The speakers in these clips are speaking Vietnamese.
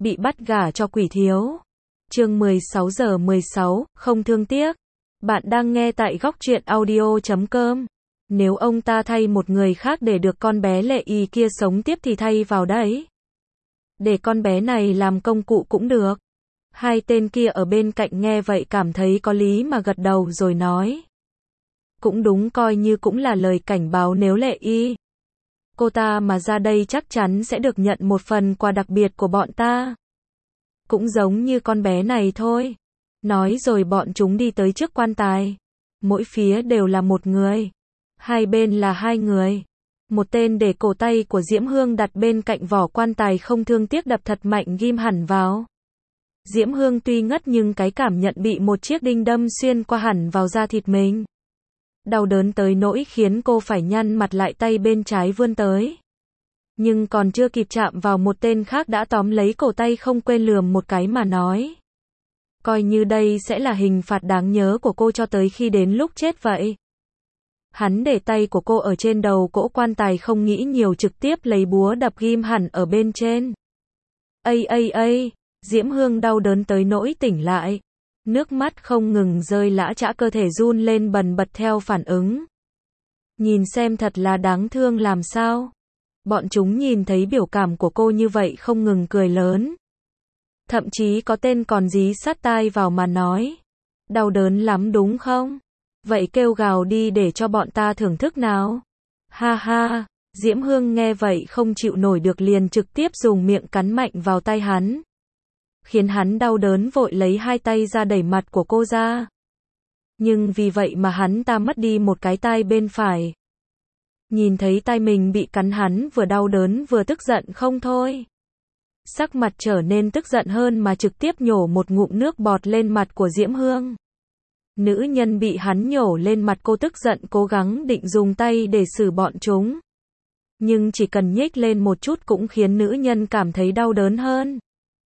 bị bắt gả cho quỷ thiếu. Chương 16:16, không thương tiếc. Bạn đang nghe tại góc truyện audio.com. Nếu ông ta thay một người khác để được con bé Lệ Y kia sống tiếp thì thay vào đấy. Để con bé này làm công cụ cũng được. Hai tên kia ở bên cạnh nghe vậy cảm thấy có lý mà gật đầu rồi nói. Cũng đúng, coi như cũng là lời cảnh báo nếu Lệ Y cô ta mà ra đây chắc chắn sẽ được nhận một phần quà đặc biệt của bọn ta. Cũng giống như con bé này thôi. Nói rồi bọn chúng đi tới trước quan tài. Mỗi phía đều là một người. Hai bên là hai người. Một tên để cổ tay của Diễm Hương đặt bên cạnh vỏ quan tài không thương tiếc đập thật mạnh ghim hẳn vào. Diễm Hương tuy ngất nhưng cái cảm nhận bị một chiếc đinh đâm xuyên qua hẳn vào da thịt mình. Đau đớn tới nỗi khiến cô phải nhăn mặt lại, tay bên trái vươn tới. Nhưng còn chưa kịp chạm vào một tên khác đã tóm lấy cổ tay, không quên lườm một cái mà nói. Coi như đây sẽ là hình phạt đáng nhớ của cô cho tới khi đến lúc chết vậy. Hắn để tay của cô ở trên đầu cỗ quan tài không nghĩ nhiều, trực tiếp lấy búa đập ghim hẳn ở bên trên. Ây, Diễm Hương đau đớn tới nỗi tỉnh lại. Nước mắt không ngừng rơi lã chã, cơ thể run lên bần bật theo phản ứng. Nhìn xem thật là đáng thương làm sao. Bọn chúng nhìn thấy biểu cảm của cô như vậy không ngừng cười lớn. Thậm chí có tên còn dí sát tai vào mà nói. Đau đớn lắm đúng không? Vậy kêu gào đi để cho bọn ta thưởng thức nào. Ha ha, Diễm Hương nghe vậy không chịu nổi được liền trực tiếp dùng miệng cắn mạnh vào tay hắn. Khiến hắn đau đớn vội lấy hai tay ra đẩy mặt của cô ra. Nhưng vì vậy mà hắn ta mất đi một cái tai bên phải. Nhìn thấy tai mình bị cắn, hắn vừa đau đớn vừa tức giận không thôi. Sắc mặt trở nên tức giận hơn mà trực tiếp nhổ một ngụm nước bọt lên mặt của Diễm Hương. Nữ nhân bị hắn nhổ lên mặt, cô tức giận cố gắng định dùng tay để xử bọn chúng. Nhưng chỉ cần nhếch lên một chút cũng khiến nữ nhân cảm thấy đau đớn hơn.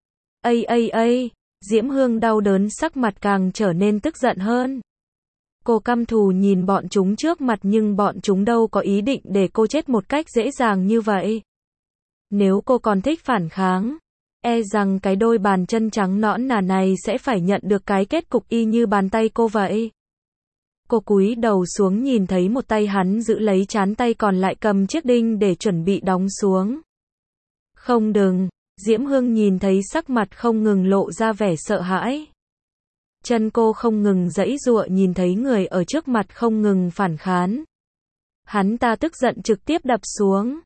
Ây, Diễm Hương đau đớn, sắc mặt càng trở nên tức giận hơn. Cô căm thù nhìn bọn chúng trước mặt nhưng bọn chúng đâu có ý định để cô chết một cách dễ dàng như vậy. Nếu cô còn thích phản kháng, e rằng cái đôi bàn chân trắng nõn nà này sẽ phải nhận được cái kết cục y như bàn tay cô vậy. Cô cúi đầu xuống nhìn thấy một tay hắn giữ lấy trán, tay còn lại cầm chiếc đinh để chuẩn bị đóng xuống. Không, đừng. Diễm Hương nhìn thấy sắc mặt không ngừng lộ ra vẻ sợ hãi. Chân cô không ngừng giãy giụa nhìn thấy người ở trước mặt không ngừng phản kháng. Hắn ta tức giận trực tiếp đập xuống.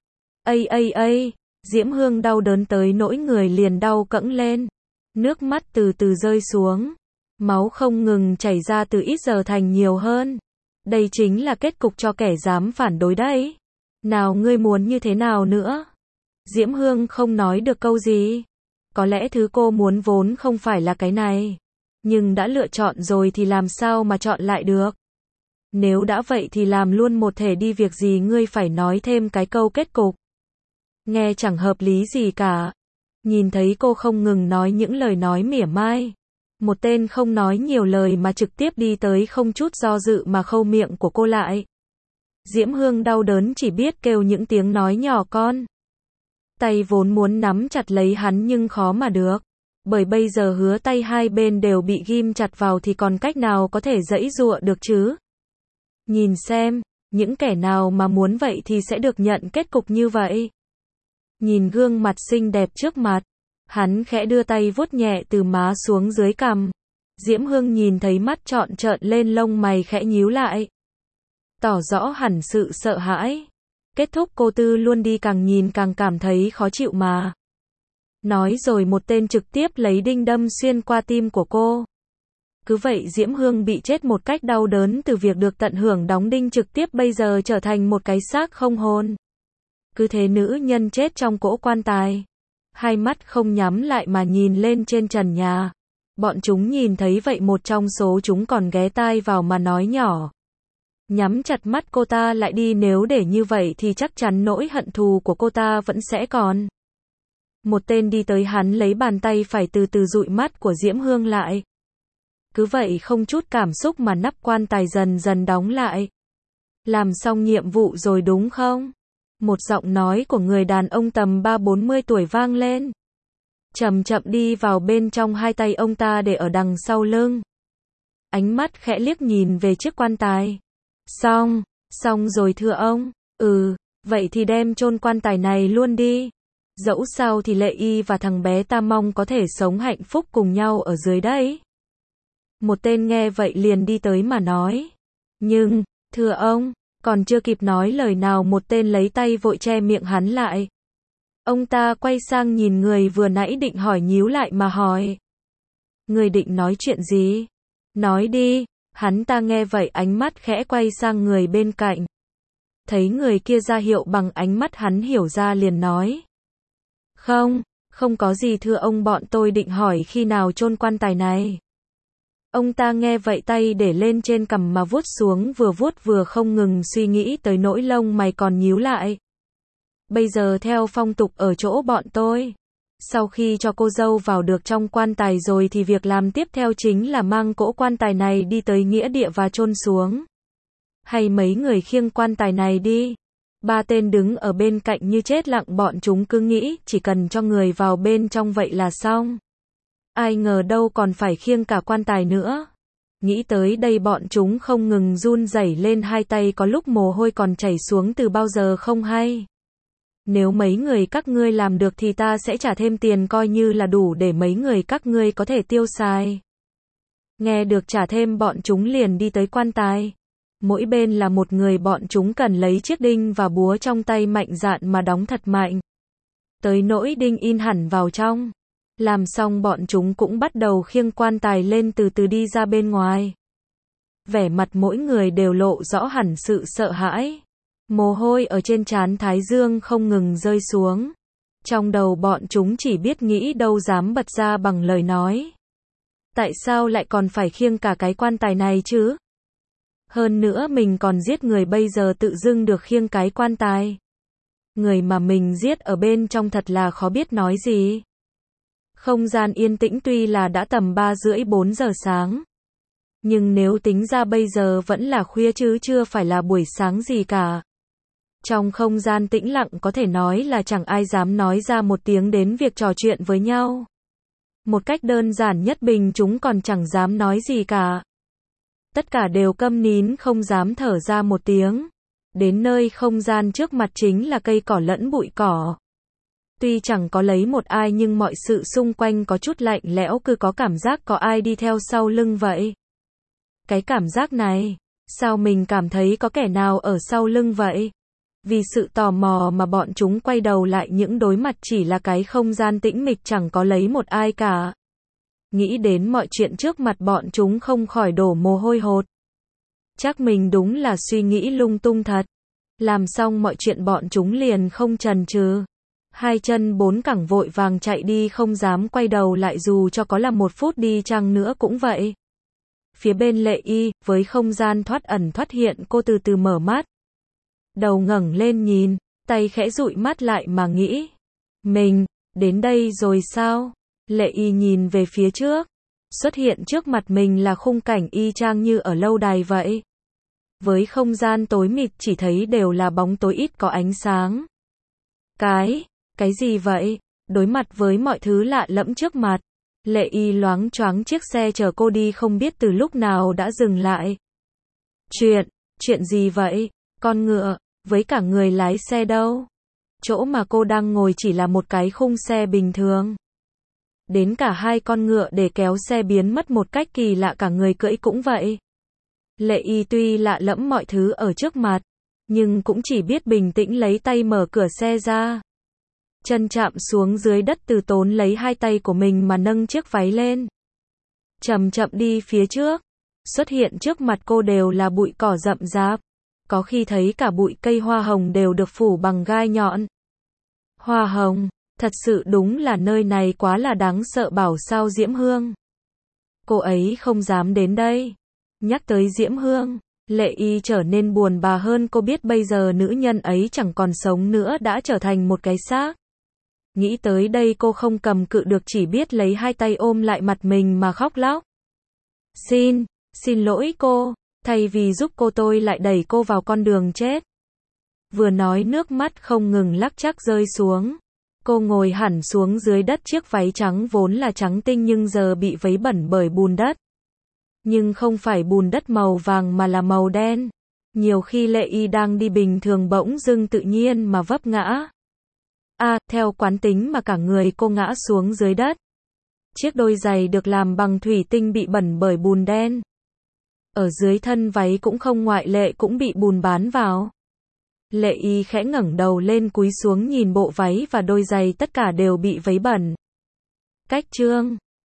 Ây, Diễm Hương đau đớn tới nỗi người liền đau cẫng lên. Nước mắt từ từ rơi xuống. Máu không ngừng chảy ra, từ ít giờ thành nhiều hơn. Đây chính là kết cục cho kẻ dám phản đối đấy. Nào, ngươi muốn như thế nào nữa? Diễm Hương không nói được câu gì. Có lẽ thứ cô muốn vốn không phải là cái này. Nhưng đã lựa chọn rồi thì làm sao mà chọn lại được. Nếu đã vậy thì làm luôn một thể đi, việc gì ngươi phải nói thêm cái câu kết cục. Nghe chẳng hợp lý gì cả. Nhìn thấy cô không ngừng nói những lời nói mỉa mai. Một tên không nói nhiều lời mà trực tiếp đi tới, không chút do dự mà khâu miệng của cô lại. Diễm Hương đau đớn chỉ biết kêu những tiếng nói nhỏ con. Tay vốn muốn nắm chặt lấy hắn nhưng khó mà được. Bởi bây giờ hứa tay hai bên đều bị ghim chặt vào thì còn cách nào có thể giãy giụa được chứ. Nhìn xem, những kẻ nào mà muốn vậy thì sẽ được nhận kết cục như vậy. Nhìn gương mặt xinh đẹp trước mặt, hắn khẽ đưa tay vuốt nhẹ từ má xuống dưới cằm. Diễm Hương nhìn thấy mắt trọn trợn lên, lông mày khẽ nhíu lại. Tỏ rõ hẳn sự sợ hãi. Kết thúc cô tư luôn đi, càng nhìn càng cảm thấy khó chịu mà. Nói rồi một tên trực tiếp lấy đinh đâm xuyên qua tim của cô. Cứ vậy Diễm Hương bị chết một cách đau đớn, từ việc được tận hưởng đóng đinh trực tiếp bây giờ trở thành một cái xác không hồn. Cứ thế nữ nhân chết trong cỗ quan tài. Hai mắt không nhắm lại mà nhìn lên trên trần nhà. Bọn chúng nhìn thấy vậy một trong số chúng còn ghé tai vào mà nói nhỏ. Nhắm chặt mắt cô ta lại đi, nếu để như vậy thì chắc chắn nỗi hận thù của cô ta vẫn sẽ còn. Một tên đi tới, hắn lấy bàn tay phải từ từ dụi mắt của Diễm Hương lại. Cứ vậy không chút cảm xúc mà nắp quan tài dần dần đóng lại. Làm xong nhiệm vụ rồi đúng không? Một giọng nói của người đàn ông tầm 30-40 tuổi vang lên. chậm chậm đi vào bên trong, hai tay ông ta để ở đằng sau lưng. Ánh mắt khẽ liếc nhìn về chiếc quan tài. Xong rồi thưa ông. Vậy thì đem chôn quan tài này luôn đi. Dẫu sao thì Lệ Y và thằng bé ta mong có thể sống hạnh phúc cùng nhau ở dưới đấy. Một tên nghe vậy liền đi tới mà nói. Nhưng, thưa ông, còn chưa kịp nói lời nào một tên lấy tay vội che miệng hắn lại. Ông ta quay sang nhìn người vừa nãy định hỏi nhíu lại mà hỏi. Người định nói chuyện gì? Nói đi. Hắn ta nghe vậy ánh mắt khẽ quay sang người bên cạnh. Thấy người kia ra hiệu bằng ánh mắt, hắn hiểu ra liền nói. Không có gì thưa ông, bọn tôi định hỏi khi nào chôn quan tài này. Ông ta nghe vậy tay để lên trên cằm mà vuốt xuống, vừa vuốt vừa không ngừng suy nghĩ tới nỗi lông mày còn nhíu lại. Bây giờ theo phong tục ở chỗ bọn tôi, sau khi cho cô dâu vào được trong quan tài rồi thì việc làm tiếp theo chính là mang cỗ quan tài này đi tới nghĩa địa và chôn xuống. Hay mấy người khiêng quan tài này đi. Ba tên đứng ở bên cạnh như chết lặng, bọn chúng cứ nghĩ chỉ cần cho người vào bên trong vậy là xong. Ai ngờ đâu còn phải khiêng cả quan tài nữa. Nghĩ tới đây bọn chúng không ngừng run rẩy lên, hai tay có lúc mồ hôi còn chảy xuống từ bao giờ không hay. Nếu mấy người các ngươi làm được thì ta sẽ trả thêm tiền, coi như là đủ để mấy người các ngươi có thể tiêu xài. Nghe được trả thêm, bọn chúng liền đi tới quan tài. Mỗi bên là một người, bọn chúng cần lấy chiếc đinh và búa trong tay mạnh dạn mà đóng thật mạnh. Tới nỗi đinh in hẳn vào trong. Làm xong bọn chúng cũng bắt đầu khiêng quan tài lên, từ từ đi ra bên ngoài. Vẻ mặt mỗi người đều lộ rõ hẳn sự sợ hãi. Mồ hôi ở trên trán thái dương không ngừng rơi xuống. Trong đầu bọn chúng chỉ biết nghĩ, đâu dám bật ra bằng lời nói. Tại sao lại còn phải khiêng cả cái quan tài này chứ? Hơn nữa mình còn giết người, bây giờ tự dưng được khiêng cái quan tài. Người mà mình giết ở bên trong thật là khó biết nói gì. Không gian yên tĩnh, tuy là đã tầm 3:30-4 giờ sáng. Nhưng nếu tính ra bây giờ vẫn là khuya chứ chưa phải là buổi sáng gì cả. Trong không gian tĩnh lặng có thể nói là chẳng ai dám nói ra một tiếng đến việc trò chuyện với nhau. Một cách đơn giản nhất, bình chúng còn chẳng dám nói gì cả. Tất cả đều câm nín, không dám thở ra một tiếng. Đến nơi không gian trước mặt chính là cây cỏ lẫn bụi cỏ. Tuy chẳng có lấy một ai nhưng mọi sự xung quanh có chút lạnh lẽo, cứ có cảm giác có ai đi theo sau lưng vậy. Cái cảm giác này, sao mình cảm thấy có kẻ nào ở sau lưng vậy? Vì sự tò mò mà bọn chúng quay đầu lại, những đối mặt chỉ là cái không gian tĩnh mịch, chẳng có lấy một ai cả. Nghĩ đến mọi chuyện trước mặt, bọn chúng không khỏi đổ mồ hôi hột. Chắc mình đúng là suy nghĩ lung tung thật. Làm xong mọi chuyện bọn chúng liền không chần chừ. Hai chân bốn cẳng vội vàng chạy đi, không dám quay đầu lại dù cho có là 1 phút đi chăng nữa cũng vậy. Phía bên Lệ Y, với không gian thoát ẩn thoát hiện, cô từ từ mở mắt. Đầu ngẩng lên nhìn, tay khẽ dụi mắt lại mà nghĩ. Mình, đến đây rồi sao? Lệ Y nhìn về phía trước. Xuất hiện trước mặt mình là khung cảnh y chang như ở lâu đài vậy. Với không gian tối mịt, chỉ thấy đều là bóng tối, ít có ánh sáng. Cái gì vậy? Đối mặt với mọi thứ lạ lẫm trước mặt, Lệ Y loáng choáng, chiếc xe chở cô đi không biết từ lúc nào đã dừng lại. Chuyện gì vậy? Con ngựa, với cả người lái xe đâu? Chỗ mà cô đang ngồi chỉ là một cái khung xe bình thường. Đến cả hai con ngựa để kéo xe biến mất một cách kỳ lạ, cả người cưỡi cũng vậy. Lệ Y tuy lạ lẫm mọi thứ ở trước mặt, nhưng cũng chỉ biết bình tĩnh lấy tay mở cửa xe ra. Chân chạm xuống dưới đất, từ tốn lấy hai tay của mình mà nâng chiếc váy lên. Chậm chậm đi phía trước. Xuất hiện trước mặt cô đều là bụi cỏ rậm rạp. Có khi thấy cả bụi cây hoa hồng đều được phủ bằng gai nhọn. Hoa hồng, thật sự đúng là nơi này quá là đáng sợ, bảo sao Diễm Hương. Cô ấy không dám đến đây. Nhắc tới Diễm Hương, Lệ Y trở nên buồn bã hơn, cô biết bây giờ nữ nhân ấy chẳng còn sống nữa, đã trở thành một cái xác. Nghĩ tới đây cô không cầm cự được, chỉ biết lấy hai tay ôm lại mặt mình mà khóc lóc. Xin lỗi cô, thay vì giúp cô tôi lại đẩy cô vào con đường chết. Vừa nói nước mắt không ngừng lắc chắc rơi xuống. Cô ngồi hẳn xuống dưới đất, chiếc váy trắng vốn là trắng tinh nhưng giờ bị vấy bẩn bởi bùn đất. Nhưng không phải bùn đất màu vàng mà là màu đen. Nhiều khi Lệ Y đang đi bình thường bỗng dưng tự nhiên mà vấp ngã. Theo quán tính mà cả người cô ngã xuống dưới đất. Chiếc đôi giày được làm bằng thủy tinh bị bẩn bởi bùn đen. Ở dưới thân váy cũng không ngoại lệ, cũng bị bùn bám vào. Lệ Y khẽ ngẩng đầu lên, cúi xuống nhìn bộ váy và đôi giày, tất cả đều bị vấy bẩn. Cách chương